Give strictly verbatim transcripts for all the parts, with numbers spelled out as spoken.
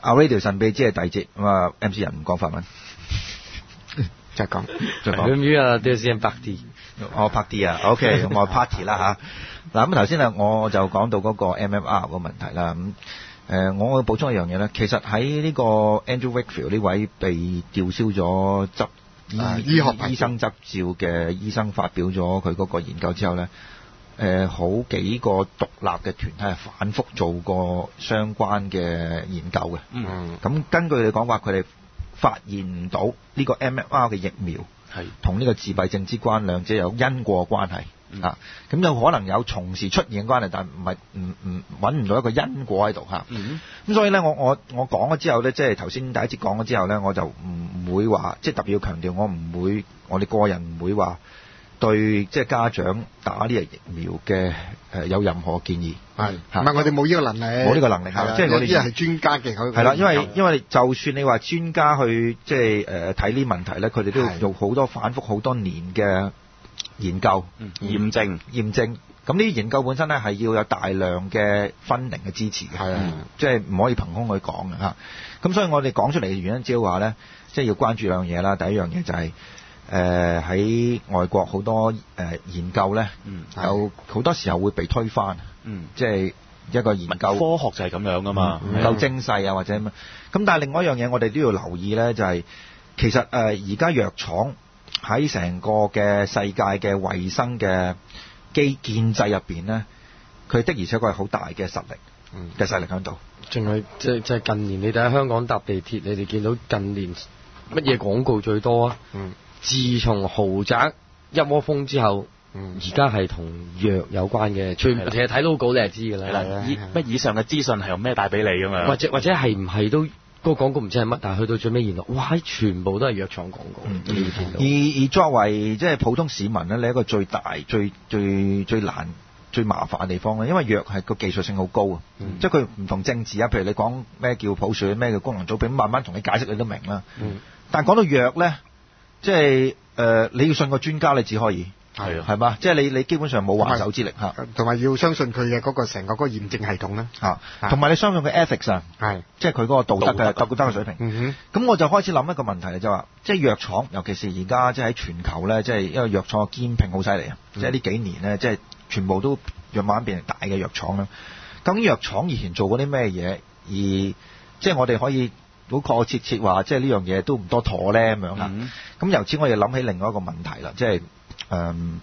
阿 Radio 神秘之係第二節，咁啊 M C 人唔講法文， 就係講， 就講。 Le mieux à la deuxième partie。 我拍啲啊 ，OK， 咁我 party 啦嚇。嗱咁頭先啊，我就講到嗰個 M M R 個問題啦。咁誒，我補充一樣嘢咧，其實喺呢個 Andrew Wakefield 呢位被吊銷咗執醫、 啊、醫學醫生執照嘅醫生發表咗佢嗰個研究之後咧，誒、呃、好幾個獨立嘅團體係反覆做過相關嘅研究嘅。 嗯。 咁根據你講話，佢哋發現唔到呢個 M M R 嘅疫苗係同呢個自閉症之間兩者有因果關係。嗯、啊，咁有可能有同時出現嘅關係，但唔係唔唔揾唔到一個因果喺度嚇。咁、嗯、所以咧，我我我講咗之後咧，即係頭先第一節講咗之後咧，我就唔會話，即係特別要強調，我唔會，我哋個人唔會話對即係家長打呢個疫苗嘅誒、呃、有任何建議。 係，唔係我哋冇呢個能力， 冇呢個能力嚇，即係我哋啲係專家嘅佢。係啦，因為因為就算你話專家去即係誒睇呢問題咧，佢哋都要做好多反覆好多年嘅研究、 嗯、驗證、 驗證，咁呢啲研究本身咧係要有大量嘅分零嘅支持嘅，係啊，即係唔可以憑空去講嘅嚇。咁所以我哋講出嚟嘅原因，只係話咧，即係要關注兩樣嘢啦。第一樣嘢就係誒喺外國好多誒、呃、研究咧，嗯、有好多時候會被推翻，嗯、即係一個研究科學就係咁樣噶嘛， 唔夠精細啊或者咁。咁但係另外一樣嘢，我哋都要留意咧，就係、是、其實誒而家藥廠喺成個嘅世界嘅衛生嘅基建制入邊咧，佢的而且確係好大嘅實力嘅勢力喺度。 仲係即係即係近年你睇香港搭地鐵，你哋見到近年乜嘢廣告最多啊？嗯，自從豪宅一窩蜂之後，而家係同藥有關嘅，全部其實睇 logo 你係知㗎啦。係啦， 以乜以上嘅資訊係用咩帶俾你㗎嘛？ 或者或者係唔係都？嗰個廣告唔知係乜，但係去到最尾原來，哇！全部都係藥廠廣告。嗯、你見到。 而而作為即係普通市民咧，你一個最大、最最最難、最麻煩嘅地方咧，因為藥係個技術性好高啊，嗯、即係佢唔同政治啊，譬如你講咩叫普選，咩叫功能組別，慢慢同你解釋你都明啦。嗯、但係講到藥咧，即係誒、呃、你要信個專家，你只可以。係啊，係嘛？即係你你基本上冇還手之力嚇， 同埋要相信佢嘅嗰個成個嗰個驗證系統咧嚇，同埋你相信佢 ethics 啊，係即係佢嗰個道德嘅道德嘅水平。嗯哼，咁我就開始諗一個問題就話，即係藥廠，尤其是而家即係喺全球咧，即係因為藥廠嘅兼併好犀利啊，即係呢幾年咧，即係全部都慢慢變成大嘅藥廠啦。咁藥廠以前做過啲咩嘢，而即係我哋可以好確確切切話，即係呢樣嘢都唔多妥咧咁樣啦。咁由此我哋諗起另外一個問題啦，即係。誒、um,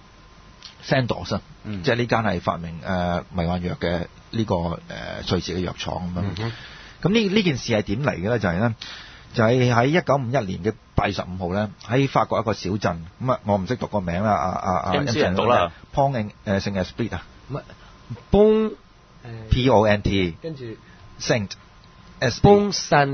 Sandoz、嗯、即係呢間係發明誒、呃、迷幻藥嘅呢、這個誒、呃、瑞士嘅藥廠咁樣。咁呢呢件事係點嚟嘅咧？就係、是、咧，就係喺一九五一年嘅八月十五號咧，喺法國一個小鎮咁啊，我唔識讀個名啦，啊啊啊 M C 人讀啦 ，Pont 誒聖 Esprit 啊， 唔係 Pont P O N T 跟住 Saint。 Pont Saint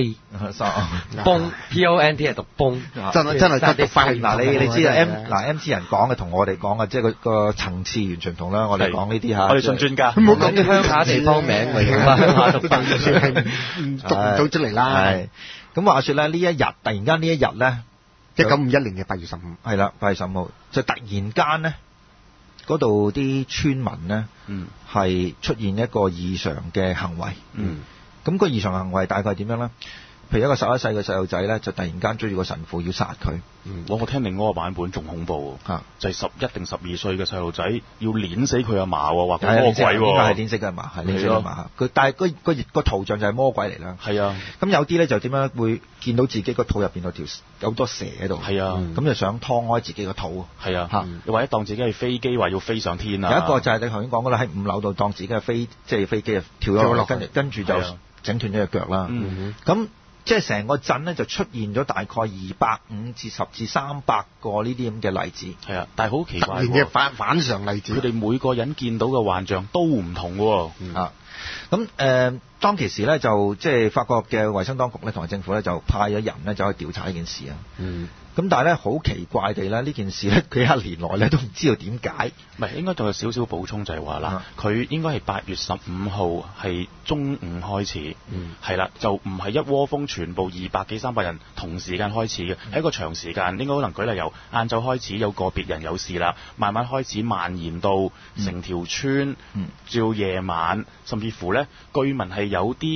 Esprit，Pont P O N T 係讀 Pont， 真係真係真係快。 嗱你你知啦 ，M 嗱 M C 人講嘅同我哋講嘅，即係個個層次完全唔同啦。我哋講呢啲嚇， 我哋信專家， 唔好講啲鄉下地方名嚟嘅嘛，鄉下讀法讀唔到出嚟啦。 係咁話説咧，呢一日突然間呢一日咧， 一九五一年嘅八月十五， 係啦，八月十五號就突然間咧，嗰度啲村民咧，嗯，係出現一個異常嘅行為，嗯。咁個異常行為大概係點樣咧？譬如一個十一歲嘅細路仔咧，就突然間追住個神父要殺佢。 嗯，我聽另外一個版本仲恐怖喎， 啊、 就係十一定十二歲嘅細路仔要碾死佢阿嫲喎，話佢魔鬼喎。 應該係碾死佢阿嫲，係碾死佢阿嫲。佢但係個個個圖像就係魔鬼嚟啦。係啊。咁有啲咧就點樣會見到自己個肚入邊有條有好多蛇喺度。係啊。咁就想劏開自己個肚。係啊。嚇！ 又或者當自己係飛機，話要飛上天啊。 有一個就係你頭先講嗰啦，喺五樓度當自己係飛，即係飛機啊跳咗落，跟住跟住就整斷咗隻腳啦。嗯。咁即係成個鎮咧就出現咗大概二百五至十至三百個呢啲咁嘅例子。 係啊，但係好奇怪喎，嘅反反常例子。 佢哋每個人見到嘅幻象都唔同喎。 嗯、啊，咁誒、呃、當其時咧就即係法國嘅衛生當局咧同埋政府咧就派咗人咧走去調查呢件事啊。嗯。咁但係咧好奇怪地咧呢件事咧幾十年來咧都唔知道點解。 唔係，應該仲有少少補充就係話啦，佢、啊、應該係八月十五號係中午開始，係、嗯、啦，就唔係一窩蜂全部二百幾三百人同時間開始嘅，係、嗯、一個長時間，應該可能舉例由晏晝開始有個別人有事啦，慢慢開始蔓延到成條村，嗯，至到夜晚，甚至乎咧據聞係有啲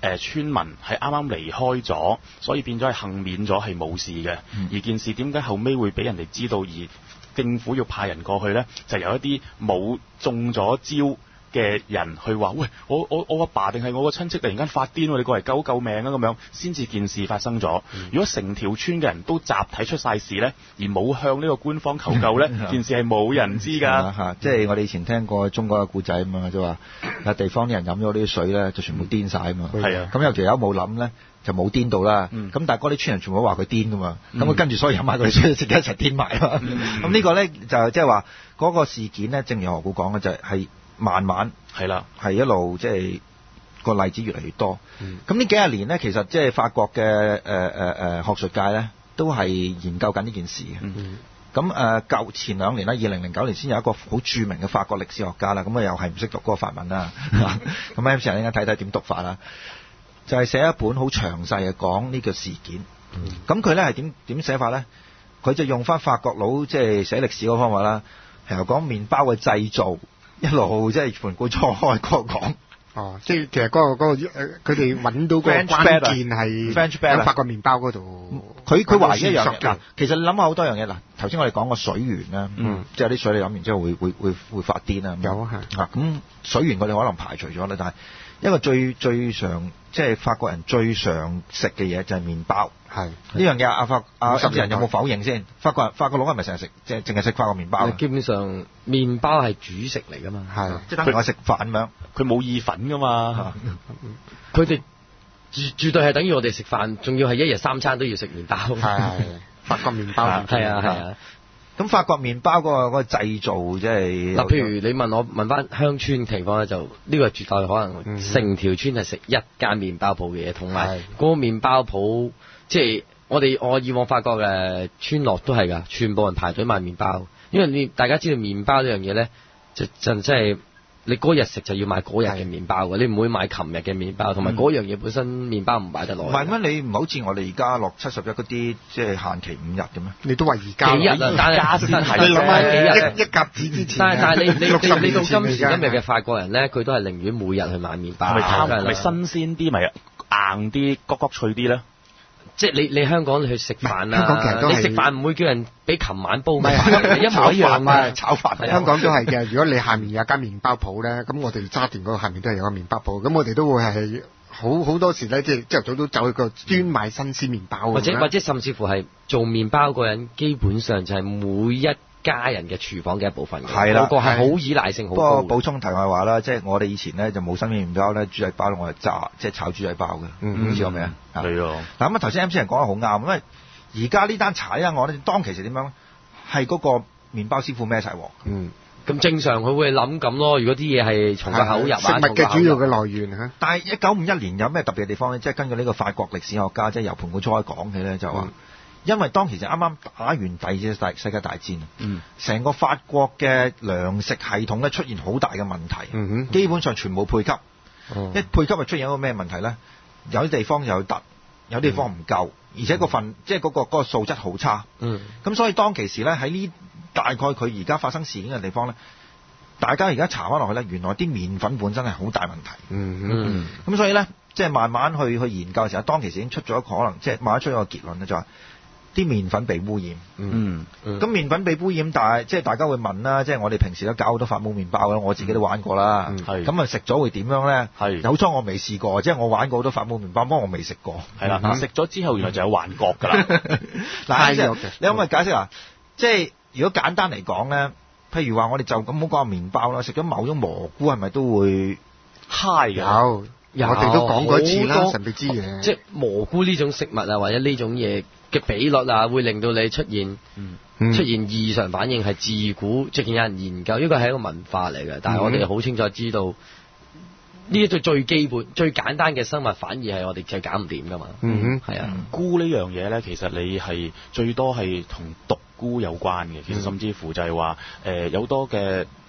呃、村民係啱啱離開咗，所以變咗係幸免咗係冇事嘅。嗯、而件事點解後尾會俾人哋知道，而政府要派人過去呢？就有一啲冇中咗招嘅人去話：喂，我我我阿爸定係我個親戚突然間發癲，你過嚟救救命啊！咁樣先至件事發生咗。嗯、如果成條村嘅人都集體出晒事呢，而冇向呢個官方求救呢，嗯、件事係冇人知㗎。 嚇、嗯，即係我哋以前聽過中國嘅故仔啊嘛，就話有地方啲人飲咗啲水呢，就全部癲晒啊嘛。係啊，咁有條友冇諗呢，就冇癲到啦。咁、嗯、但係嗰啲村人全部都話佢癲㗎嘛。咁佢、嗯、跟住所有飲埋佢啲水，自己一齊癲埋啊。咁呢、嗯、個呢，就即係話嗰個事件呢，正如何故講嘅就係、是。慢慢係啦，係一路即係個例子越嚟越多。咁呢、嗯、幾十年呢，其實即係法國嘅誒誒誒學術界咧，都係研究緊呢件事嘅。咁誒舊前兩年啦，二零零九年先有一個好著名嘅法國歷史學家啦，咁啊又係唔識讀嗰個法文啦。咁 M 先生應該睇睇點讀法啦，就係、是、寫一本好詳細嘅講呢個事件。咁佢咧係點點寫法咧？佢就用翻法國佬即係寫歷史嗰方法啦，係由講麵包嘅製造。一路即係盤古初開嗰個講， 哦，即係其實嗰、嗰個嗰、嗰個佢哋揾到個關鍵係喺法國麵包嗰度。 佢佢懷疑一樣嘢，其實你諗下好多樣嘢嗱。頭先我哋講個水源啦，嗯，即係啲水你飲完之後會會會會發癲啊。 有啊， 啊咁水源我哋可能排除咗啦，但係一個最最常即係法國人最常食嘅嘢就係麵包。係呢樣嘢，阿法阿啲人有冇否認先？法國人法國佬係咪成日食即係淨係食法國麵包？ 基本上麵包係主食嚟㗎嘛， 係即係等於我食飯咁樣， 佢冇意粉㗎嘛。 佢哋絕絕對係等於我哋食飯，仲要係一日三餐都要食麵包。 係法國麵包， 係啊係啊。 咁法國麵包嗰個嗰個製造即係嗱，譬如你問我問翻鄉村情況咧，就呢個絕對可能成條村係食一間麵包鋪嘅嘢，同埋嗰個麵包鋪。即係我哋我以往發覺嘅村落都係㗎，全部人排隊買麵包，因為你大家知道麵包呢樣嘢咧，就就即係你嗰日食就要買嗰日嘅麵包㗎，你唔會買琴日嘅麵包，同埋嗰樣嘢本身麵包唔買得耐。唔係咩？你唔好似我哋而家落七十一嗰啲，即係限期五日嘅咩？ 你都話而家幾日啊？但係先係你諗下幾日？一一甲子之前。 但係但係你你你你到今時今日嘅法國人咧，佢都係寧願每日去買麵包。 係咪貪？咪新鮮啲，咪硬啲，谷谷脆啲咧？ 即係你你香港你去食飯香港其實都啊，你食飯唔會叫人俾琴晚煲咩？一模一樣啊！ 炒飯香港都係嘅。如果你下面有間麵包鋪咧，咁我哋沙田嗰個下面都係有個麵包鋪，咁我哋都會係好好多時咧，即係朝頭早都走去個專買新鮮麵包。 或者或者甚至乎係做麵包個人，基本上就係每一家人嘅廚房嘅一部分，係啦，個個係好依賴性好高。 不過補充題外話啦，即係我哋以前咧就冇新鮮麵包咧，豬仔包我係炸，即係炒豬仔包嘅，嗯，知道未啊？ 係啊。 嗱咁啊，頭先 M C 人講得好啱，因為而家呢單查啊，我哋當其時點樣？係嗰個麵包師傅孭晒鑊。 嗯，咁正常佢會諗咁咯。如果啲嘢係從個口入啊， 食物嘅主要嘅來源嚇。 但係一九五一年有咩特別嘅地方咧？即係根據呢個法國歷史學家即係由盤古初開講起咧，就話。因為當其時啱啱打完第二次大世界大戰，嗯，成個法國嘅糧食系統咧出現好大嘅問題，嗯哼，基本上全部配給，嗯、一配給就出現一個咩問題咧？有啲地方有突，有啲地方唔夠，嗯、而且個份、嗯、即係嗰個嗰個素質好差，嗯，咁所以當其時咧喺呢大概佢而家發生事件嘅地方咧，大家而家查翻落去咧，原來啲麵粉本身係好大問題，嗯嗯，咁所以咧即係慢慢去去研究嘅時候，當其時已經出咗一個可能，即係慢慢出咗個結論咧，就話、是。啲麵粉被污染，嗯，咁麵粉被污染，但係即係大家會問啦，即係我哋平時都搞好多發夢麵包啦，我自己都玩過啦，係，咁啊食咗會點樣咧？係，有初我未試過，即係我玩過好多發夢麵包，不過我未食過，係啦，食咗之後原來就有幻覺㗎啦。嗱，你可唔可以解釋啊？即係如果簡單嚟講咧，譬如話我哋就咁好講麵包啦，食咗某種蘑菇係咪都會 high 嘅？ 有，我哋都講過一次啦，神秘之嘢， 即係蘑菇呢種食物啊，或者呢種嘢。嘅比率啊，會令到你出現、嗯嗯、出現異常反應，係自古即係有人研究，呢個係一個文化嚟嘅。但係我哋好清楚知道，呢一種最基本、最簡單嘅生物，反而係我哋就搞唔掂噶嘛。嗯哼，係啊。 菇呢樣嘢咧，其實你係最多係同毒菇有關嘅。其實甚至乎就係話，誒、呃、有多嘅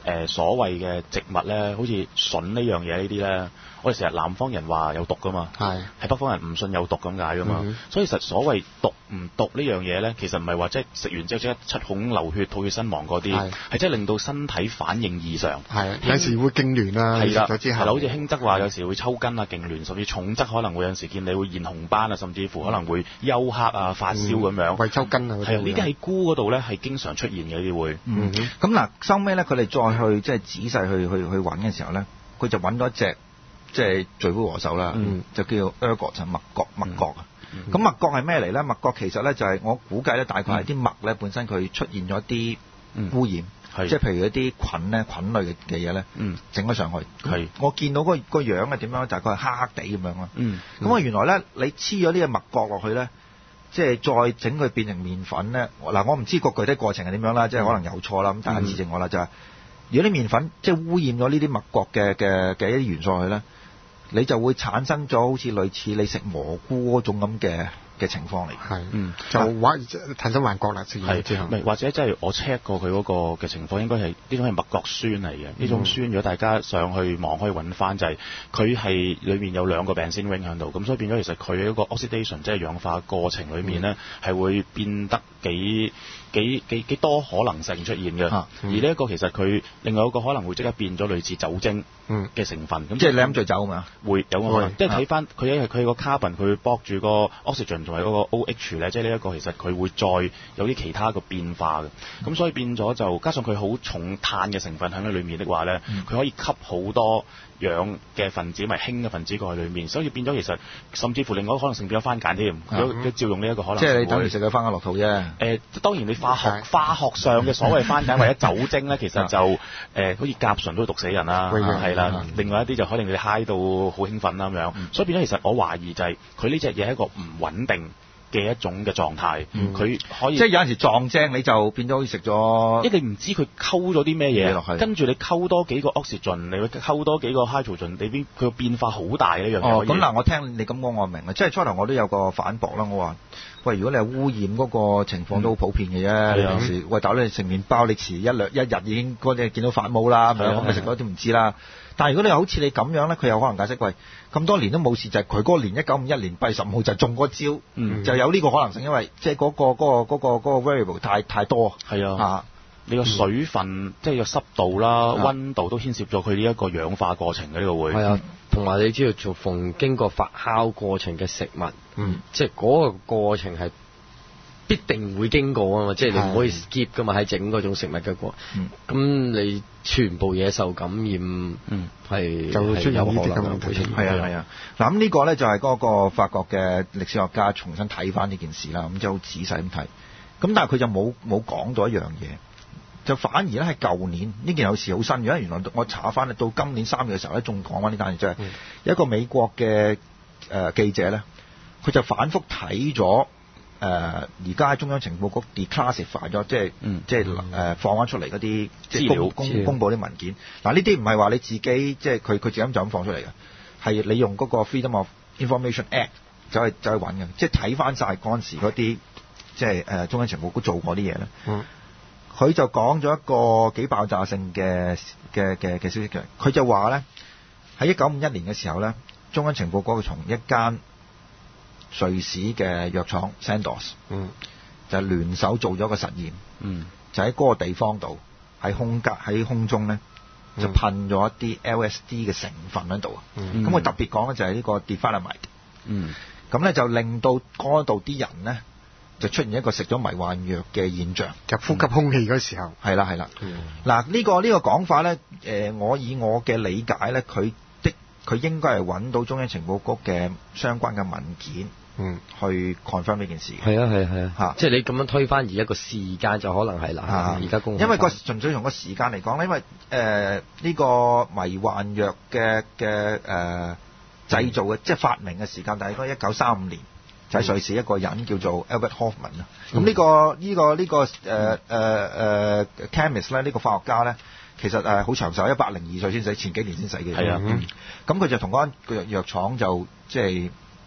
呃、所謂嘅植物咧，好似筍呢樣嘢呢啲咧，我哋成日南方人話有毒噶嘛，係係北方人唔信有毒咁解噶嘛，嗯、所以實所謂毒唔毒呢樣嘢咧，其實唔係話即係食完之後即刻七孔流血、吐血身亡嗰啲，係即係令到身體反應異常，係有時會痙攣啦，係啦，係啦，好似輕則話有時會抽筋啊、痙攣，甚至重則可能會有時見你會現紅斑啊，甚至乎可能會休克啊、發燒咁樣，胃抽筋啊，係啊，呢啲喺菇嗰度咧係經常出現嘅呢啲會， 嗯咁嗱收尾咧佢哋再去即係仔細去去去揾嘅時候咧，佢就揾到一隻。即係罪魁禍首啦，嗯、就叫 ergot 就麥角麥角啊。咁麥角係咩嚟咧？麥角其實咧就係、是、我估計咧，大概係啲麥咧本身佢出現咗啲污染，嗯、即係譬如一啲菌咧菌類嘅嘅嘢咧，整咗上去。係我見到嗰個樣係點樣？大概係黑黑地咁樣啦。咁啊原來咧你黐咗呢個麥角落去咧，即係再整佢變成麵粉咧。嗱我唔知個具體過程係點樣啦，即係可能有錯啦。咁大家指正我啦，就係、是、如果啲麵粉即係污染咗呢啲麥角嘅嘅嘅一啲元素去咧。你就會產生咗好似類似你食蘑菇嗰種咁嘅嘅情況嚟，係，嗯，就幻產生幻覺啦，之後， 係，或者即係我 check 過佢嗰個嘅情況，應該係呢種係麥角酸嚟嘅，呢、嗯、種酸如果大家上去網可以揾翻，就係佢係裏面有兩個 benzene ring 喺度，咁所以變咗其實佢嗰個 oxidation 即係氧化過程裏面咧，係、嗯、會變得幾幾幾幾多可能性出現嘅，啊嗯、而呢一個其實佢另外一個可能會即刻變咗類似酒精嘅成分，咁、嗯、 即係你飲醉酒嘛？ 會有可能，即係睇翻佢因為佢個 carbon 佢會駁住個 oxygen 同埋嗰個 O H 咧，即係呢一個其實佢會再有啲其他嘅變化嘅，咁、嗯、所以變咗就加上佢好重碳嘅成分喺裏面的話咧，佢、嗯、可以吸好多氧嘅分子，咪氫嘅分子過去裏面，所以變咗其實甚至乎另外一個可能性變咗番鹼添，佢、嗯、照用呢一個可能。 即係你等於食咗番鹼落肚啫。誒、 呃，當然你化學化學上嘅所謂番鹼或者酒精咧，其實就誒、呃、好似甲醇都會毒死人啦，係啦、嗯。另外一啲就可能你嗨到好興奮啦咁樣，嗯、所以變咗其實我懷疑就係佢呢隻嘢係一個唔穩定嘅一種嘅狀態，佢、嗯、可以即係有陣時撞正你就變咗好似食咗， 因為你唔知佢溝咗啲咩嘢落去，跟住你溝多幾個 oxygen，你會溝多幾個 hydrogen，你邊佢個變化好大嘅一樣嘢。 哦，咁嗱，我聽你咁講，我明啊，即係初頭我都有個反駁啦，我話喂，如果你係污染嗰個情況都好普遍嘅啫，嗯、你平時喂大佬你食麵包，你遲一兩一日已經嗰隻見到發毛啦，咁咪食嗰啲都唔知啦。但係如果你好似你咁樣咧，佢有可能解釋喂，咁多年都冇事，就係佢嗰年一九五一年八月十五號就中嗰招，嗯、就有呢個可能性，因為即係嗰個嗰、嗰個嗰、嗰個嗰、嗰個 variable 太太多。係啊，啊你個水分、嗯、即係個濕度啦、溫、啊、度都牽涉咗佢呢一個氧化過程嘅呢、呢個會。係啊， 同埋你知道做逢經過發酵過程嘅食物，嗯，即係嗰個過程係必定會經過啊嘛，即係你唔可以 skip 噶嘛，喺整嗰種食物嘅過，咁、嗯、你全部嘢受感染，嗯，係就會出現呢啲咁嘅過程。 係啊係啊，嗱咁呢個咧就係嗰個法國嘅歷史學家重新睇翻呢件事啦，咁就好仔細咁睇，咁但係佢就冇冇講到一樣嘢，就反而咧係舊年呢件有事好新嘅，因為原來我查翻到今年三月嘅時候咧，仲講翻呢單嘢，就係、是、一個美國嘅誒、呃、記者咧，佢就反覆睇咗。誒而家中央情報局 declassify 咗，即係、嗯、即係誒、呃、放翻出嚟嗰啲資料，公公，公佈啲文件。嗱呢啲唔係話你自己，即係佢佢自己咁就咁放出嚟嘅，係你用嗰個 Freedom of Information Act 走去走去揾嘅，即係睇翻晒嗰陣時嗰啲即係誒、呃、中央情報局做過啲嘢咧。佢、嗯、就講咗一個幾爆炸性嘅嘅嘅嘅消息嘅，佢就話咧喺一九五一年嘅時候咧，中央情報局從一間瑞士嘅藥廠 Sandoz，嗯，就聯手做咗個實驗，嗯，就喺嗰個地方度喺空格喺空中咧，就噴咗一啲 L S D 嘅成分喺度啊，咁佢、嗯、特別講咧就係呢個 diphenhydramine，嗯，咁咧就令到嗰度啲人咧就出現一個食咗迷幻藥嘅現象， 就呼吸空氣嗰時候， 係啦係啦，嗱呢、嗯呢個呢、呢個講法咧，誒、呃、我以我嘅理解咧，佢的佢應該係揾到中央情報局嘅相關嘅文件。嗯，去 confirm 呢件事嘅。 係啊係係啊，嚇！即係你咁樣推翻而一個時間就可能係啦。而家公因為個純粹從個時間嚟講咧，因為誒呢、呃呢個迷幻藥嘅嘅誒製造嘅、嗯、即係發明嘅時間，大概一九三五年，就係瑞士一個人叫做 Albert Hoffman 啊、嗯。咁呢、呢個呢、呢個呢、呢個誒誒誒 chemist 咧，呢個化學家咧，其實誒好長壽，一百零二歲先死，前幾年先死嘅。係啊，咁佢、嗯、就同嗰間藥藥廠就即係。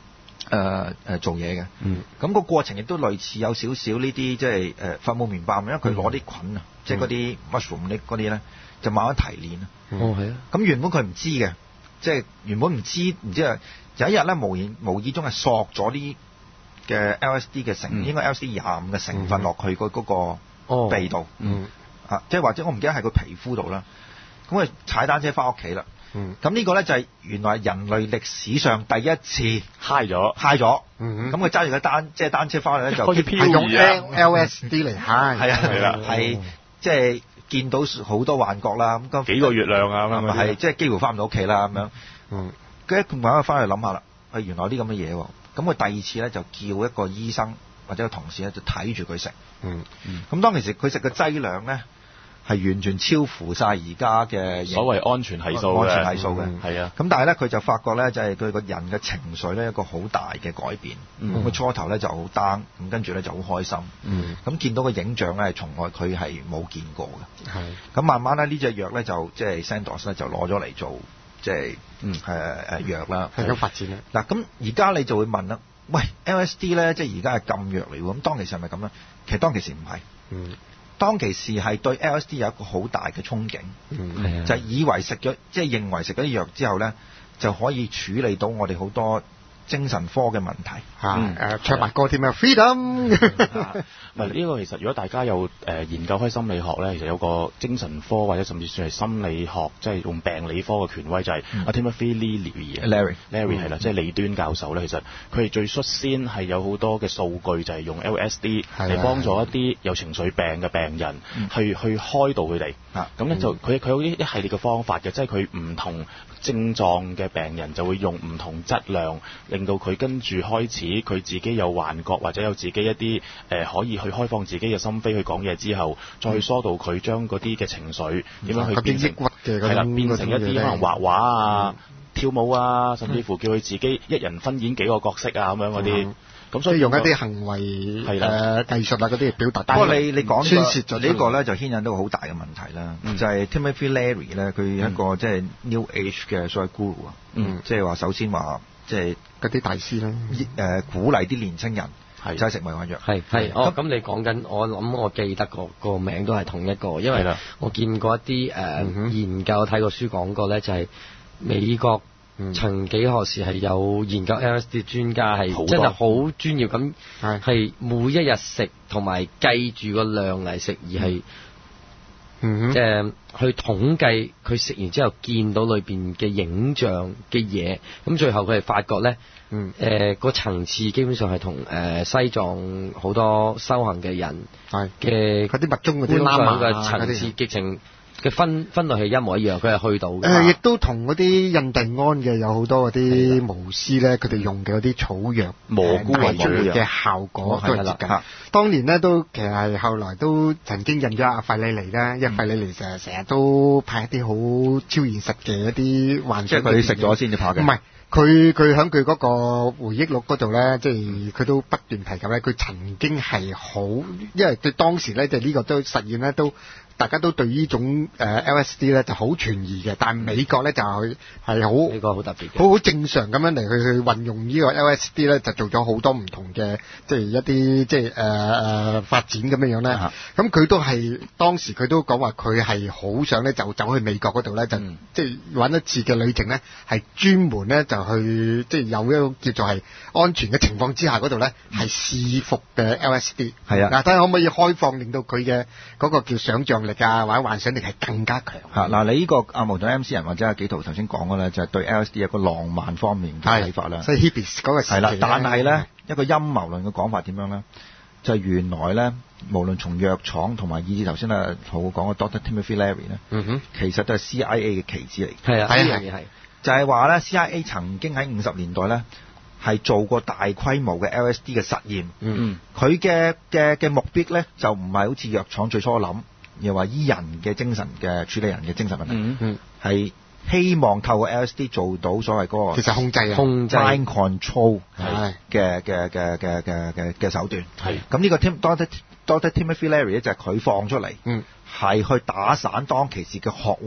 誒誒做嘢嘅。 嗯。 咁個過程亦都類似有少少呢啲即係誒發夢棉花，因為佢攞啲菌啊，即係嗰啲 mushroom 嗰啲咧，就慢慢提煉啊。 哦，係啊。 咁原本佢唔知嘅，即係原本唔知，唔知啊有一日咧無意無意中係索咗啲嘅 L S D 嘅成，應該 L S D 廿五嘅成分落去個嗰個鼻度。 嗯。 啊，即係或者我唔記得係個皮膚度啦。咁佢踩單車翻屋企啦。 嗯， 咁呢個咧就係原來人類歷史上第一次嗨咗， 嗨咗。 嗯， 咁佢揸住個單即係單車翻去咧就係用 L S D 嚟嗨， 係啊係啦，係即係見到好多幻覺啦。咁幾個月亮啊咁係即係幾乎翻唔到屋企啦咁樣。 嗯， 跟住佢慢慢翻去諗下啦，係原來啲咁嘅嘢喎。咁佢第二次咧就叫一個醫生或者個同事咧就睇住佢食。 嗯， 咁當其時佢食嘅劑量咧，係完全超乎晒而家嘅所謂安全係數嘅， 安全係數嘅，係、嗯、啊。咁但係咧，佢就發覺咧，就係佢個人嘅情緒咧，一個好大嘅改變。咁佢、嗯、初頭咧就好 down，咁跟住咧就好開心。咁、嗯、見到個影像咧，係從來佢係冇見過嘅。係。咁慢慢咧，呢隻藥咧就即係 Sandoz 咧就攞咗嚟做即係誒誒藥啦。 係咁發展咧。 嗱，咁而家你就會問啦，喂 L S D 咧，即係而家係禁藥嚟喎，咁當其時係咪咁咧？其實當其時唔係。嗯。當其時係對 L S D 有一個好大嘅憧憬，嗯、就係以為食咗，即係認為食咗啲藥之後咧，就可以處理到我哋好多精神科嘅問題。 嚇誒唱埋歌添啊 ，Freedom。唔係呢個其實如果大家有誒、呃、研究開心理學咧，其實有個精神科或者甚至算係心理學，即係用病理科嘅權威就係阿 Timothy Leary，Larry Larry 係啦，即係利端教授咧。其實佢哋最率先係有好多嘅數據，就係用 L S D 嚟幫助一啲有情緒病嘅病人去去開導佢哋。咁咧就佢佢有啲一系列嘅方法嘅，即係佢唔同症狀嘅病人就會用唔同質量，令到佢跟住開始佢自己有幻覺或者有自己一啲誒、呃、可以去開放自己嘅心扉去講嘢之後，再去疏導佢將嗰啲嘅情緒點樣去變成係啦，變成一啲可能畫畫啊、嗯、跳舞啊，甚至乎叫佢自己一人分演幾個角色啊咁樣嗰啲。嗯咁所以用一啲行為誒藝術啊嗰啲嚟表達。 不過你你講宣泄咗呢個咧，就牽引到好大嘅問題啦。嗯、就係 Timothy Leary 咧，佢一個即係 New Age 嘅所謂 guru 啊。嗯。即係話首先話即係嗰啲大師啦。 誒、呃、鼓勵啲年青人係就係食迷幻藥。 係係。哦，咁你講緊，我諗我記得個個名都係同一個，因為我見過一啲誒、呃嗯、研究睇過書講過咧，就係美國。嗯、曾幾何時係有研究 L S D 專家係真係好專業咁，係每一日食同埋計住個量嚟食，而係即係去統計佢食完之後見到裏邊嘅影像嘅嘢，咁最後佢係發覺咧，誒、嗯呃個層次基本上係同誒西藏好多修行嘅人嘅嗰啲密宗嗰啲喇嘛嘅層次激情。嘅分分類係一模一樣，佢係去到嘅。 誒，亦都同嗰啲印第安嘅有好多嗰啲巫師咧，佢哋用嘅嗰啲草藥蘑菇為主嘅效果都係接近。當年咧都其實係後來都曾經印咗阿費里尼啦，因為費里尼成日成日都拍一啲好超現實嘅一啲幻想。 即係佢食咗先至拍嘅。 唔係，佢佢喺佢嗰個回憶錄嗰度咧，即係佢都不斷提及咧，佢曾經係好，因為佢當時咧就呢個都實驗咧都。大家都對呢種誒 L S D 咧就好存疑嘅，但係美國咧就係係好呢個好特別嘅， 好好正常咁樣嚟去去運用呢個 L S D 咧，就做咗好多唔同嘅即係一啲即係誒誒發展咁樣樣咧。咁佢、啊、都係當時佢都講話佢係好想咧就走去美國嗰度咧，就即係揾一次嘅旅程咧，係專門咧就去即係有一個叫做係安全嘅情況之下嗰度咧係試服嘅 L S D。係啊，嗱睇下可唔可以開放，令到佢嘅嗰個叫想像力啊，或者幻想力係更加強。 嚇嗱，你呢個阿無頓 M C 人或者阿紀陶頭先講嘅咧，就係對 L S D 有個浪漫方面嘅睇法啦。 所以 hippies 嗰個時期係啦， 但係咧一個陰謀論嘅講法點樣咧？就係原來咧，無論從藥廠同埋以至頭先啊好講嘅 Doctor Timothy Leary 咧，嗯哼，其實都係 C I A 嘅棋子嚟。 係啊， 係係係，就係話咧 C I A 曾經喺五十年代咧係做過大規模嘅 L S D 嘅實驗。嗯，佢嘅嘅嘅目標咧就唔係好似藥廠最初諗。又話醫人嘅精神嘅處理人嘅精神問題，嗯嗯，係希望透過 L S D 做到所謂嗰個其實控制啊， 控制 mind control 係嘅嘅嘅嘅嘅嘅嘅手段。係咁呢個 Tim Doctor Doctor Timothy Leary 咧就係佢放出嚟，嗯，係去打散當其時嘅學運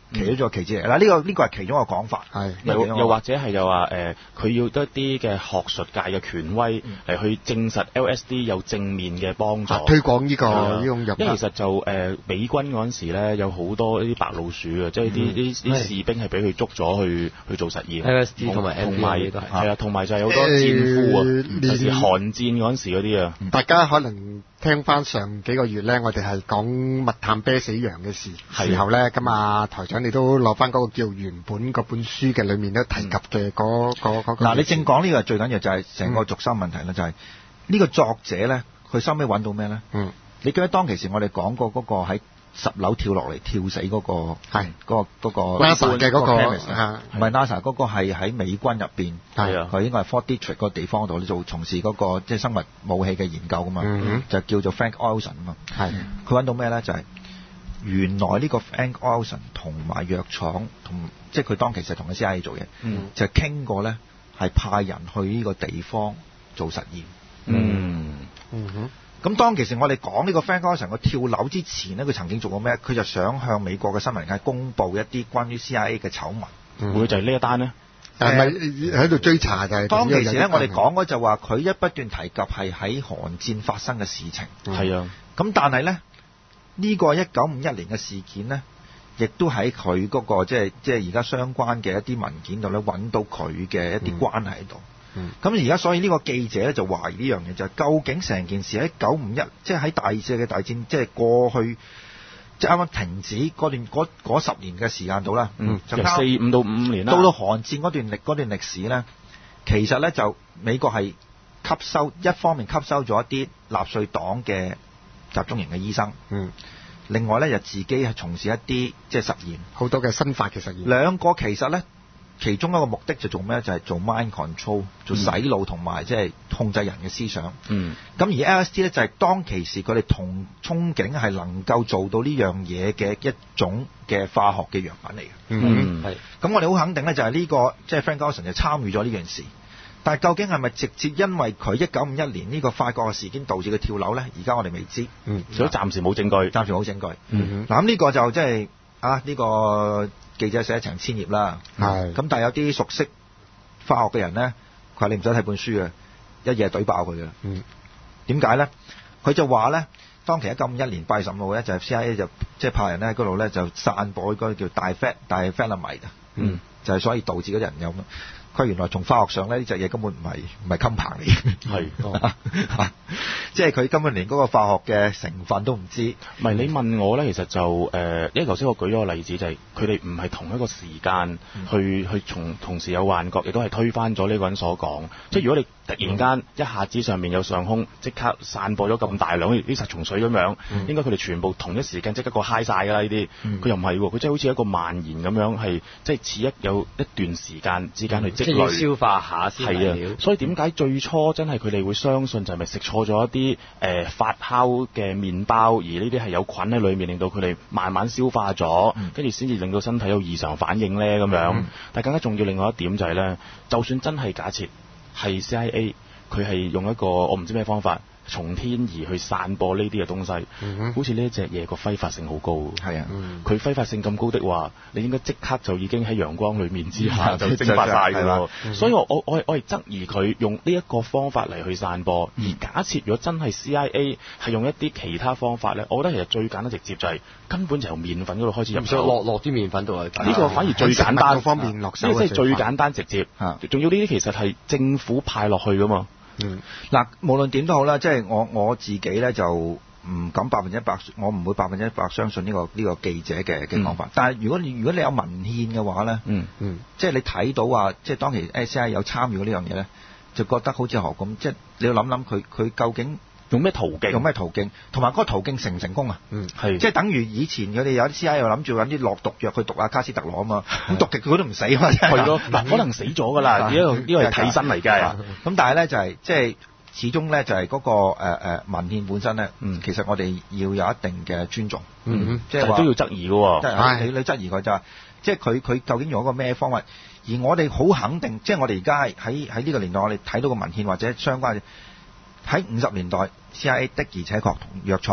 其中一個旗幟嚟。嗱，呢個呢個係其中一個講法。 係又又或者係又話誒，佢要得一啲嘅學術界嘅權威嚟去證實 L S D 有正面嘅幫助， 推廣呢個呢種藥物。 因為其實就誒美軍嗰陣時咧，有好多呢啲白老鼠嘅，即係啲啲啲士兵係俾佢捉咗去去做實驗。 L S D 同埋同埋 M D A 都係係啊，同埋就係好多戰俘啊，尤其是韓戰嗰陣時嗰啲啊。 大家可能聽翻上幾個月咧，我哋係講密探啤死羊嘅事時候咧，咁啊台長你都攞翻嗰個叫原本嗰本書嘅裏面都提及嘅嗰嗰嗰個。 嗱，你正講呢個最緊要就係成個軸心問題啦，就係呢個作者咧，佢收尾揾到咩咧？嗯，你記得當其時我哋講過嗰個喺十樓跳落嚟跳死嗰個係嗰個嗰個 NASA 嘅嗰個， 唔係 NASA 嗰個係喺美軍入邊， 係啊， 佢應該係 Fort Detrick 嗰個地方度做從事嗰個即係生物武器嘅研究噶嘛，就叫做 Frank Olson 啊嘛，係佢揾到咩咧？就係原來呢個 Frank Olson 同埋藥廠同即係佢當其時同個 C I A 做嘢，就係傾過咧，係派人去呢個地方做實驗。嗯嗯哼。咁當其時我哋講呢個 Frank Olson 個跳樓之前呢，佢曾經做過咩？佢就想向美國嘅新聞界公佈一啲關於 C I A 嘅醜聞。會唔會就係呢一單呢？ 係咪喺度追查就係？ 當其時咧，我哋講嗰就話佢一不斷提及係喺韓戰發生嘅事情。係啊。咁但係咧，呢個一九五一年嘅事件呢，亦都喺佢嗰個即係即係而家相關嘅一啲文件度咧揾到佢嘅一啲關係喺度。咁而家所以呢個記者咧就懷疑呢樣嘢，就係究竟成件事喺九五一，即係喺第二次嘅大戰，即係過去即係啱啱停止嗰段嗰嗰十年嘅時間度啦。嗯，就四五到五年啦。到到韓戰嗰段歷嗰段歷史咧，其實咧就美國係吸收一方面吸收咗一啲納粹黨嘅集中營嘅醫生。嗯。另外咧就自己係從事一啲即係實驗，好多嘅新法嘅實驗。兩個其實咧。其中一個目的就做咩？就係、是、做 mind control，做洗腦同埋即係控制人嘅思想。嗯。咁而 L S D 咧就係、是、當其時佢哋同憧憬係能夠做到呢樣嘢嘅一種嘅化學嘅藥品嚟嘅。嗯。係。咁我哋好肯定咧，就係呢、這個即係、就是、Frank Olson 就參與咗呢件事。但係究竟係咪直接因為佢一九五一年呢個法國嘅事件導致佢跳樓咧？而家我哋未知。嗯。所以暫時冇證據。暫時冇證據。嗯。嗱咁呢個就即係啊呢、這個。記者寫成千頁啦，係咁，但係有啲熟悉化學嘅人咧，佢話你唔使睇本書嘅，一嘢懟爆佢嘅。嗯，點解咧？佢就話咧，當期一九五一年八月十五號咧，就係 C I A 就即係派人咧嗰度咧就散播嗰個叫大 fat 大 fenamide 啊，嗯，就係所以導致嗰啲人有。佢原來從化學上咧呢隻嘢根本唔係唔係襟棚嚟嘅，係，即係佢根本連嗰個化學嘅成分都唔知。唔係你問我咧，其實就誒、呃，因為頭先我舉咗個例子就係佢哋唔係同一個時間去、嗯、去從同時有幻覺，亦都係推翻咗呢個人所講。嗯、即係如果你突然間一下子上面有上空即刻散播咗咁大量啲殺蟲水咁樣，嗯、應該佢哋全部同一時間即刻個嗨晒㗎啦呢啲。佢、嗯、又唔係喎，佢即係好似一個蔓延咁樣，係即係似一有一段時間之間去積。即係要消化下先係啊，所以點解最初真係佢哋會相信就係咪食錯咗一啲誒、呃、發酵嘅麵包，而呢啲係有菌喺裏面，令到佢哋慢慢消化咗，跟住先至令到身體有異常反應咧咁樣。嗯、但係更加重要另外一點就係、是、咧，就算真係假設係 C I A， 佢係用一個我唔知咩方法。從天而去散播呢啲嘅東西，嗯、好似呢一隻嘢個揮發性好高，係啊，佢、嗯、揮發性咁高的話，你應該即刻就已經喺陽光裏面之下就蒸發晒㗎啦。所以我我我我係質疑佢用呢一個方法嚟去散播。嗯、而假設如果真係 C I A 係用一啲其他方法咧，我覺得其實最簡單直接就係、是、根本就由麵粉嗰度開始入手，落落啲麵粉度呢、啊、個反而最簡單，方面落手，呢個即係最簡單直接。仲要呢啲其實係政府派落去㗎嘛。嗯，嗱，無論點都好啦，即係我我自己咧就唔敢百分之一百，我唔會百分之一百相信呢個呢個記者嘅嘅講法。嗯、但係如果你如果你有文獻嘅話咧，嗯嗯，即係你睇到話，即係當其 C I A 有參與過呢樣嘢咧，就覺得好似何咁，即係你要諗諗佢佢究竟用咩途徑？用咩途徑？同埋嗰個途徑成唔成功啊？嗯，係，即係等於以前佢哋有啲 C I A 又諗住揾啲落毒藥去毒阿卡斯特羅啊嘛，咁毒極佢都唔死啊嘛，係咯，嗱，可能死咗㗎啦，呢個呢個係替身嚟㗎，咁但係咧就係即係始終咧就係嗰個誒誒文獻本身咧，嗯，其實我哋要有一定嘅尊重，嗯，即係都要質疑㗎喎，你你質疑佢就係，即係佢佢究竟用一個咩方法？而我哋好肯定，即係我哋而家喺喺呢個年代，我哋睇到個文獻或者相關嘅。喺五十年代 ，C I A 的而且確同藥廠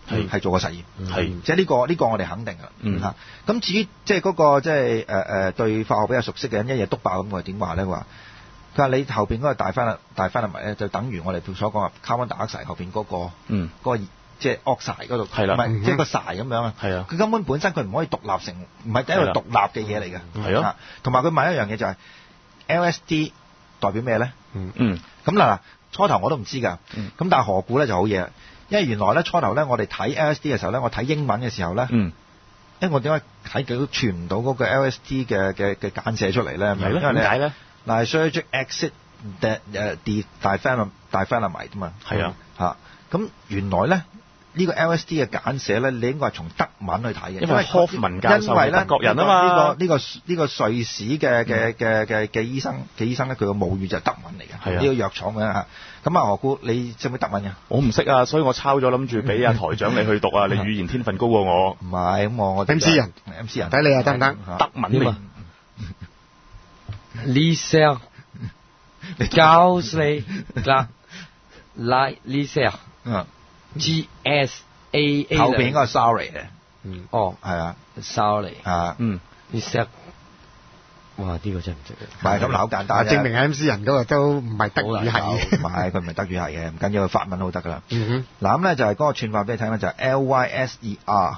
係係做過實驗， 係即係呢個呢個我哋肯定㗎。 嗯嚇，咁至於即係嗰個即係誒誒對化學比較熟悉嘅人一嘢篤爆咁，我哋點話咧？話佢話你後邊嗰個大翻大翻粒物咧，就等於我哋所講嘅 carbon dioxide 後邊嗰個嗯嗰個即係 oxide 嗰度， 係啦， 唔係即係個 side 咁樣啊。 係啊， 佢根本本身佢唔可以獨立成，唔係第一個獨立嘅嘢嚟嘅。 係啊， 同埋佢問一樣嘢就係 L S D 代表咩咧？ 嗯嗯， 咁嗱嗱初頭我都唔知㗎，咁、 嗯、 但係何故咧就好嘢，因為原來咧初頭咧我哋睇 L S D 嘅時候咧，我睇英文嘅時候咧， 嗯， 因為我點解睇佢都傳唔到嗰個 L S D 嘅嘅嘅簡寫出嚟咧？ 係咯，點解咧？ 嗱 lysergic acid 誒誒 diphenyl diphenamide 嘛， 係啊嚇，咁原來咧。呢個 L S D 嘅簡寫咧，你應該係從德文去睇嘅， 因為霍夫曼教授係德國人啊嘛。 呢個呢個呢個瑞士嘅嘅嘅嘅嘅醫生嘅醫生咧，佢個母語就係德文嚟嘅。係啊，呢個藥廠嘅嚇。咁啊，何故你識唔識德文嘅？ 我唔識啊，所以我抄咗諗住俾阿台長你去讀啊。你語言天分高過我。 唔係，咁我我 M C 人 M C 人睇你啊得唔得？ 德文嚟。 Lyser 教你啦，來 Lyser 嗯。 G S A A 後邊應該係 sorry 嘅， 嗯，哦， 係啊 sorry 啊， 嗯，你 set，哇，呢、這個真係唔識嘅， 唔係咁嗱，好簡單啫， 證明 M C 人嗰個都唔係德語系嘅， 唔係佢唔係德語系嘅，唔緊要，佢法文好得噶啦。 嗯哼， 嗱咁咧就係嗰個串法俾你聽咧，就係 L Y S E R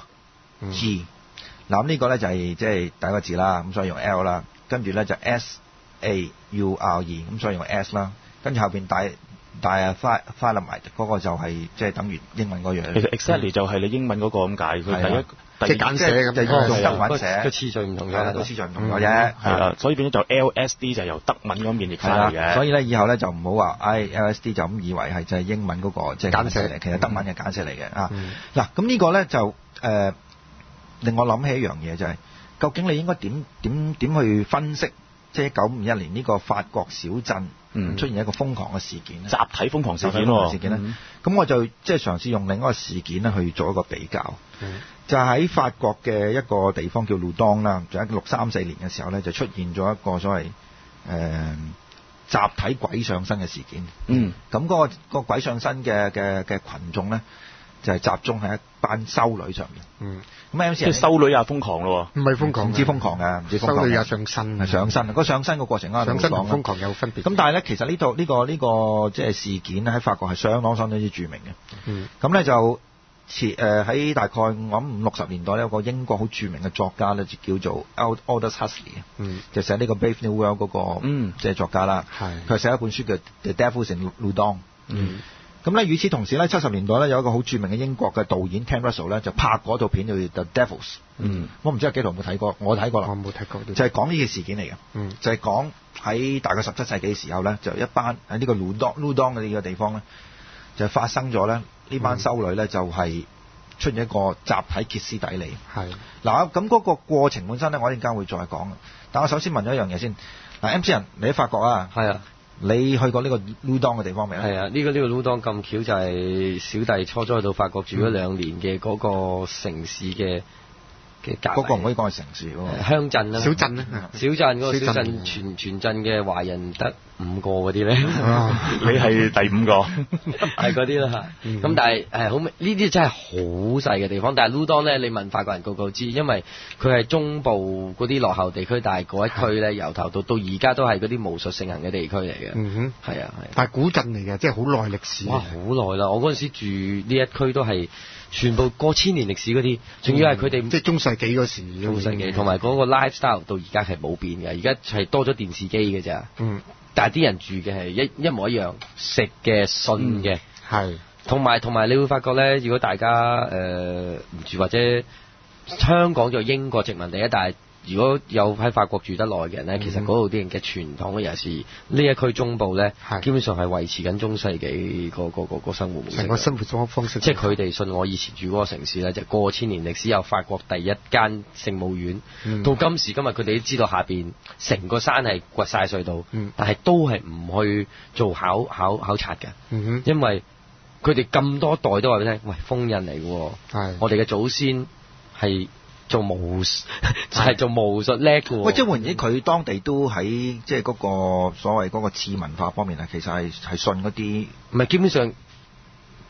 G，嗱咁呢個咧就係即係第一個字啦，咁所以用 L 啦，跟住咧就 S A U R E，咁所以用 S 啦，跟住後邊帶。但係 file file 埋嗰個就係即係等於英文嗰樣。 其實 exactly 就係你英文嗰個咁解，佢第一即係簡寫咁， 用德文寫， 個次序唔同嘅， 個次序唔同嘅啫。 係啦，所以變咗就 L S D 就由德文嗰邊譯翻嚟嘅。 所以咧以後咧就唔好話，唉 L S D 就咁以為係就係英文嗰個即係簡寫嚟，其實德文嘅簡寫嚟嘅啊。嗱咁呢個咧就誒令我諗起一樣嘢就係，究竟你應該點點點去分析？即係一九五一年呢個法國小鎮出現一個瘋狂嘅事件， 集體瘋狂事件喎。 事件咧，咁我就即係嘗試用另一個事件咧去做一個比較。 嗯、就喺法國嘅一個地方叫盧當啦，就喺六三四年嘅時候咧，就出現咗一個所謂誒、呃、集體鬼上身嘅事件。 嗯， 咁嗰、嗰個嗰個鬼上身嘅嘅嘅羣眾咧，就係、係、集中喺一班修女上面。 嗯。 咁 M C 即係修女啊，瘋狂咯喎！ 唔係瘋狂， 唔知瘋狂嘅，唔知瘋狂嘅。 修女也上身， 係上身。嗰上身個過程啊， 上身同瘋狂有分別。 咁但係咧，其實呢度呢個呢、呢個即係事件咧，喺法國係相當相當之著名嘅。 嗯。咁咧就前誒喺大概我諗五六十年代咧，有個英國好著名嘅作家咧，就叫做 Aldous Huxley，嗯，就寫呢個 Brave New World 嗰、嗰個，嗯，即係作家啦。係。佢寫一本書叫 The Devils in Loudun。嗯。咁咧，與此同時咧，七十年代咧有一個好著名嘅英國嘅導演 Ken Russell 咧，就拍嗰套片叫 The Devils。嗯，我唔知阿紀陶有冇睇過，我睇過啦。 我冇睇過。 就係講呢件事件嚟嘅。嗯，就係講喺大概十七世紀嘅時候咧，就一班喺呢個 Loudun Loudun 嘅呢個地方咧，就發生咗咧呢班修女咧就係出現一個集體歇斯底里。係。嗱，咁嗰個過程本身咧，我一陣間會再講。但我首先問咗一樣嘢先。嗱 ，M C 人，你喺法國啊？係啊。你去過呢個 Loudun 嘅地方未啊？係啊，呢個呢個 Loudun咁巧就係小弟初初去到法國住咗兩年嘅嗰個城市嘅嘅隔離。嗰個唔可以講係城市喎，鄉鎮啦。小鎮咧，小鎮嗰個小鎮全全鎮嘅華人得五個嗰啲咧。你係第五個，係嗰啲啦嚇。咁但係誒好呢啲真係好細嘅地方，但係 Loudun咧，你問法國人個個知，因為佢係中部嗰啲落後地區，但係嗰一區咧由頭到到而家都係嗰啲巫術盛行嘅地區嚟嘅。嗯哼，係啊係。但係古鎮嚟嘅，即係好耐歷史。哇，好耐啦！我嗰陣時住呢一區都係全部過千年歷史嗰啲，仲要係佢哋即係中世紀嗰時。中世紀同埋嗰個 lifestyle 到而家係冇變嘅，而家係多咗電視機嘅咋。嗯。但係啲人住嘅係一一模一樣，食嘅、信嘅，係同埋同埋，你會發覺咧，如果大家誒唔、呃、住或者香港就英國殖民地一，但係如果有喺法國住得耐嘅人咧、嗯，其實嗰度啲人嘅傳統嘅又是呢一區中部咧，基本上係維持緊中世紀個個個個生活模式，成個生活方式。即係佢哋信我以前住嗰個城市咧，就過千年歷史，有法國第一間聖母院，嗯、到今時今日佢哋都知道下邊成個山係掘晒隧道，嗯、但係都係唔去做考考考察嘅、嗯，因為佢哋咁多代都話俾你聽，喂，封印嚟嘅，係我哋嘅祖先係。做巫術就係做巫術叻嘅喎。喂，即係換言之，佢當地都喺即係嗰個所謂嗰個次文化方面啊，其實係係信嗰啲。唔係基本上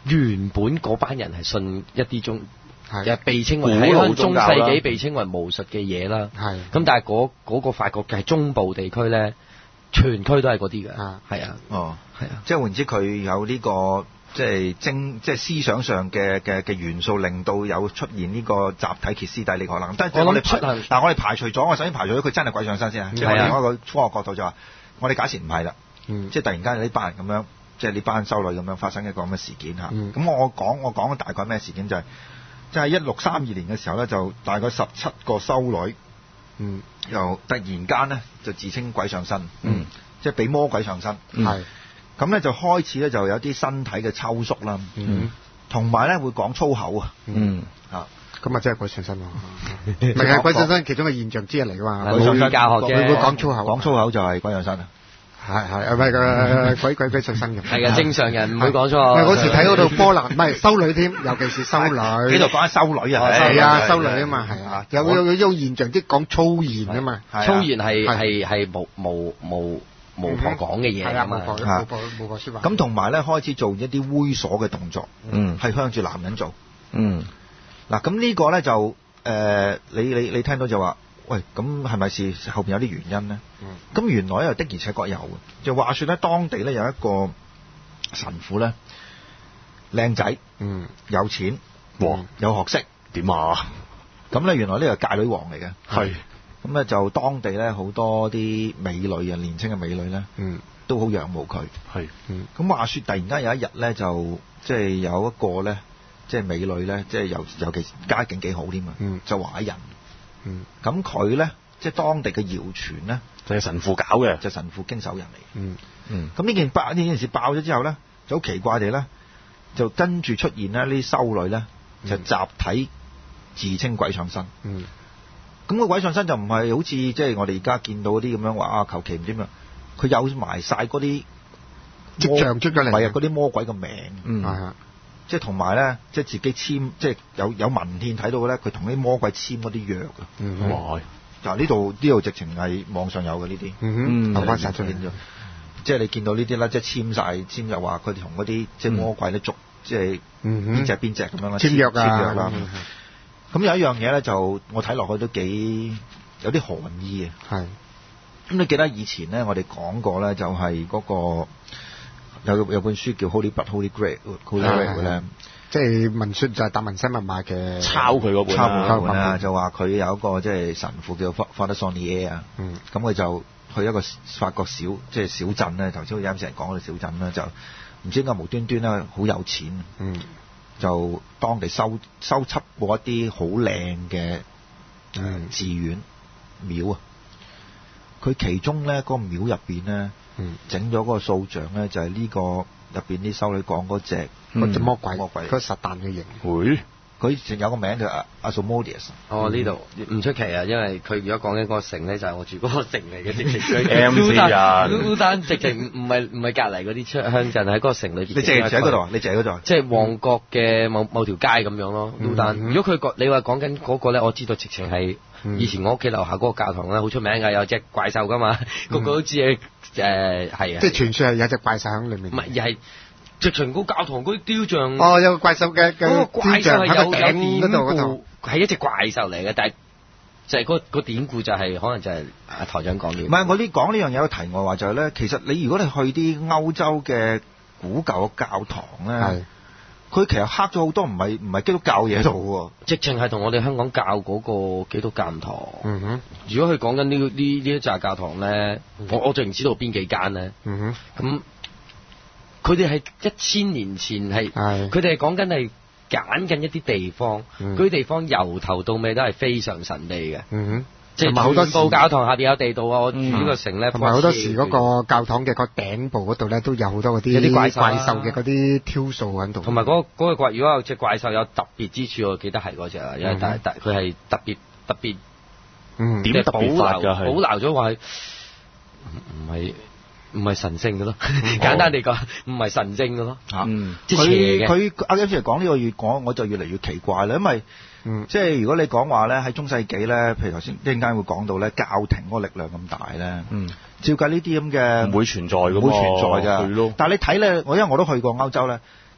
原本嗰班人係信一啲中。 係被稱為喺中世紀被稱為巫術嘅嘢啦，係咁，但係嗰嗰個法國嘅係中部地區咧，全區都係嗰啲嘅，係啊， 哦， 係啊， 即係換言之，佢有呢個即係精即係思想上嘅嘅嘅元素，令到有出現呢個集體歇斯底里可能。但係我哋排，但係我哋排除咗，我首先排除咗佢真係鬼上身先啊，即係我哋另一個科學角度就話，我哋假設唔係啦，即係突然間有呢班人咁樣，即係呢班修女咁樣發生一個咁嘅事件嚇。咁我講我講大概咩事件就係。即係一六三二年嘅時候咧，就大概十七個修女，嗯，又突然間咧就自稱鬼上身，嗯，即係俾魔鬼上身，係咁咧就開始咧就有啲身體嘅抽縮啦，嗯，同埋咧會講粗口啊，嗯啊， 咁啊真係鬼上身喎，唔係鬼上身其中嘅現象之一嚟㗎嘛， 鬼上身教學嘅， 佢會講粗口， 講粗口就係鬼上身啊。 係係，唔係個鬼鬼鬼上身嘅。 係嘅，正常人唔會講錯。我嗰時睇嗰度波蘭，唔係修女添，尤其是修女。 呢度講緊修女啊， 係啊，修女啊嘛，係啊，有有有種現象，即係講粗言啊嘛。 粗言係係係巫巫巫巫婆講嘅嘢啊嘛。 巫婆巫婆巫婆説話。 咁同埋咧開始做一啲猥瑣嘅動作，嗯，係向住男人做，嗯。嗱咁呢個咧就誒，你你你聽到就話。喂，咁係咪是後邊有啲原因咧？咁、嗯、原來又的而且確有嘅，就話說咧，當地咧有一個神父咧，靚仔，嗯，有錢，哇、嗯，有學識，點啊？咁咧原來呢個界女王嚟嘅，係，咁咧就當地咧好多啲美女啊，年輕嘅美女咧，嗯，都好仰慕佢，係，嗯，咁話說突然間有一日咧，就即係、就是、有一個咧，即、就、係、是、美女咧，即係尤尤其家境幾好添啊，嗯，就懷孕。嗯，咁佢咧，即係當地嘅謠傳咧， 就係神父搞嘅， 就係神父經手人嚟。嗯嗯，咁呢件爆呢件事爆咗之後咧，就好奇怪地咧，就跟住出現咧呢啲修女咧，就集體自稱鬼上身。嗯，咁個鬼上身就唔係好似即係我哋而家見到嗰啲咁樣話啊，求其唔知咩，佢有埋晒嗰啲跡象出咗嚟， 唔係啊，嗰啲魔鬼嘅名。嗯。嗯即係同埋咧，即係自己簽，即係有有文獻睇到嘅咧，佢同啲魔鬼簽嗰啲約啊！嗯、哇！嗱呢度呢度直情係網上有嘅呢啲，嗯，留翻曬出嚟咗。即係你見到呢啲咧，即係簽晒簽又話佢哋同嗰啲即係魔鬼咧逐，即係邊隻邊隻咁樣啦，簽約啊，簽約啦。咁、嗯、有一樣嘢咧，就我睇落去都幾有啲寒意嘅。係。咁你記得以前咧，我哋講過咧，就係嗰、嗰個。有有本書叫 Holy Blood Holy Grail，Holy Grail 咧， 即係文書就係達文西密碼嘅抄佢嗰本啦， 抄佢本啦，就話佢有一個即係神父叫 Father Sonnier 啊，嗯，咁佢就去一個法國小即係小鎮咧，頭先我啱先講嗰個小鎮咧，就唔知點解無端端咧好有錢，嗯，就當地收收葺過一啲好靚嘅誒寺院廟啊，佢其中咧嗰個廟入邊咧。嗯，整咗嗰個塑像咧，就係、是、呢個入邊啲修女講嗰隻嗰隻魔鬼，魔鬼，嗰個撒旦嘅形。會，佢仲有個名叫 Asmodeus。哦，呢度唔出奇啊，因為佢如果講緊嗰個城咧，就係、是、我住嗰個城嚟嘅，直情佢 M C 啊，烏丹直情唔係唔係隔離嗰啲出鄉鎮，喺嗰個城裏邊。你淨係喺嗰度啊？你淨係嗰度？即係旺角嘅某某條街咁樣咯。烏丹、嗯，如果佢講你話講緊嗰個咧，我知道直情係。以前我屋企樓下嗰個教堂咧，好出名㗎，有隻怪獸㗎嘛，個、嗯、個都知誒，係、呃、啊。即係傳説係有隻怪獸喺裏面。唔係，而係直情個教堂嗰啲雕像。哦，有個怪獸嘅嘅雕像。嗰個怪獸係有有典故，係一隻怪獸嚟嘅，但係就係、係、嗰、嗰個嗰個典故就係、係、可能就係阿台長講嘅。唔係，我呢講呢樣嘢有題外話就係咧，其實你如果你去啲歐洲嘅古舊嘅教堂咧。佢其實刻咗好多唔係唔係基督教嘢喺度喎，直情係同我哋香港教嗰個基督教唔同。嗯哼，如果佢講緊呢呢呢一紮教堂咧，我我就唔知道邊幾間咧。嗯哼，咁佢哋係一千年前係，佢哋係講緊係揀緊一啲地方，嗰、嗯、啲地方由頭到尾都係非常神秘嘅。嗯哼。即係好多部教堂下邊有地道啊！我住呢個城咧，同埋好多時嗰個教堂嘅個頂部嗰度咧，都有好多嗰啲有啲怪獸嘅嗰啲挑數喺度。同埋嗰嗰個怪，如果有隻怪獸有特別之處，我記得係嗰隻啊，因為但係佢係特別特別，嗯，點特別法㗎？係保留咗話係唔係唔係神聖嘅咯？簡單地講，唔係神聖嘅咯。嚇，嗯，佢佢阿 James 嚟講呢個越講，我就越嚟越奇怪啦，因為。嗯，即係如果你講話咧喺中世紀咧，譬如頭先一陣間會講到咧教廷嗰個力量咁大咧，嗯，照計呢啲咁嘅唔會存在嘅，唔會存在㗎。但係你睇咧，我因為我都去過歐洲咧，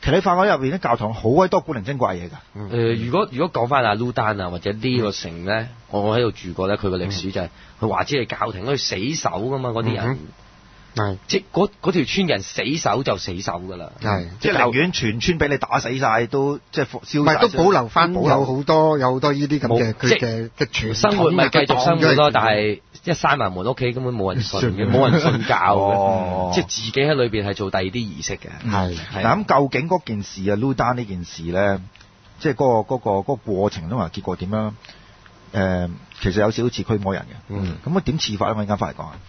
其實你發覺入邊啲教堂好鬼多古靈精怪嘢㗎。誒、 嗯呃，如果如果講翻阿 Ludan 啊，或者呢個城咧，我我喺度住過咧，佢個歷史就係佢話知係教廷嗰啲死守㗎嘛，嗰啲人。係，即嗰嗰條村人死守就死守㗎啦。係， 即係寧願全村俾你打死晒，都即係燒晒。 都保留翻有好多有好多呢啲咁嘅佢嘅嘅傳生活咪繼續生活咯，但係一閂埋門屋企根本冇人信嘅，冇人信教嘅，哦、即係自己喺裏邊係做第二啲儀式嘅。係， 嗱咁究竟嗰件事啊 Ludan 呢件事咧，即係嗰、嗰個嗰、嗰個嗰、嗰個過程都話結果點樣？誒、呃，其實有少少似驅魔人嘅。嗯，咁啊點似法咧？我陣間翻嚟講。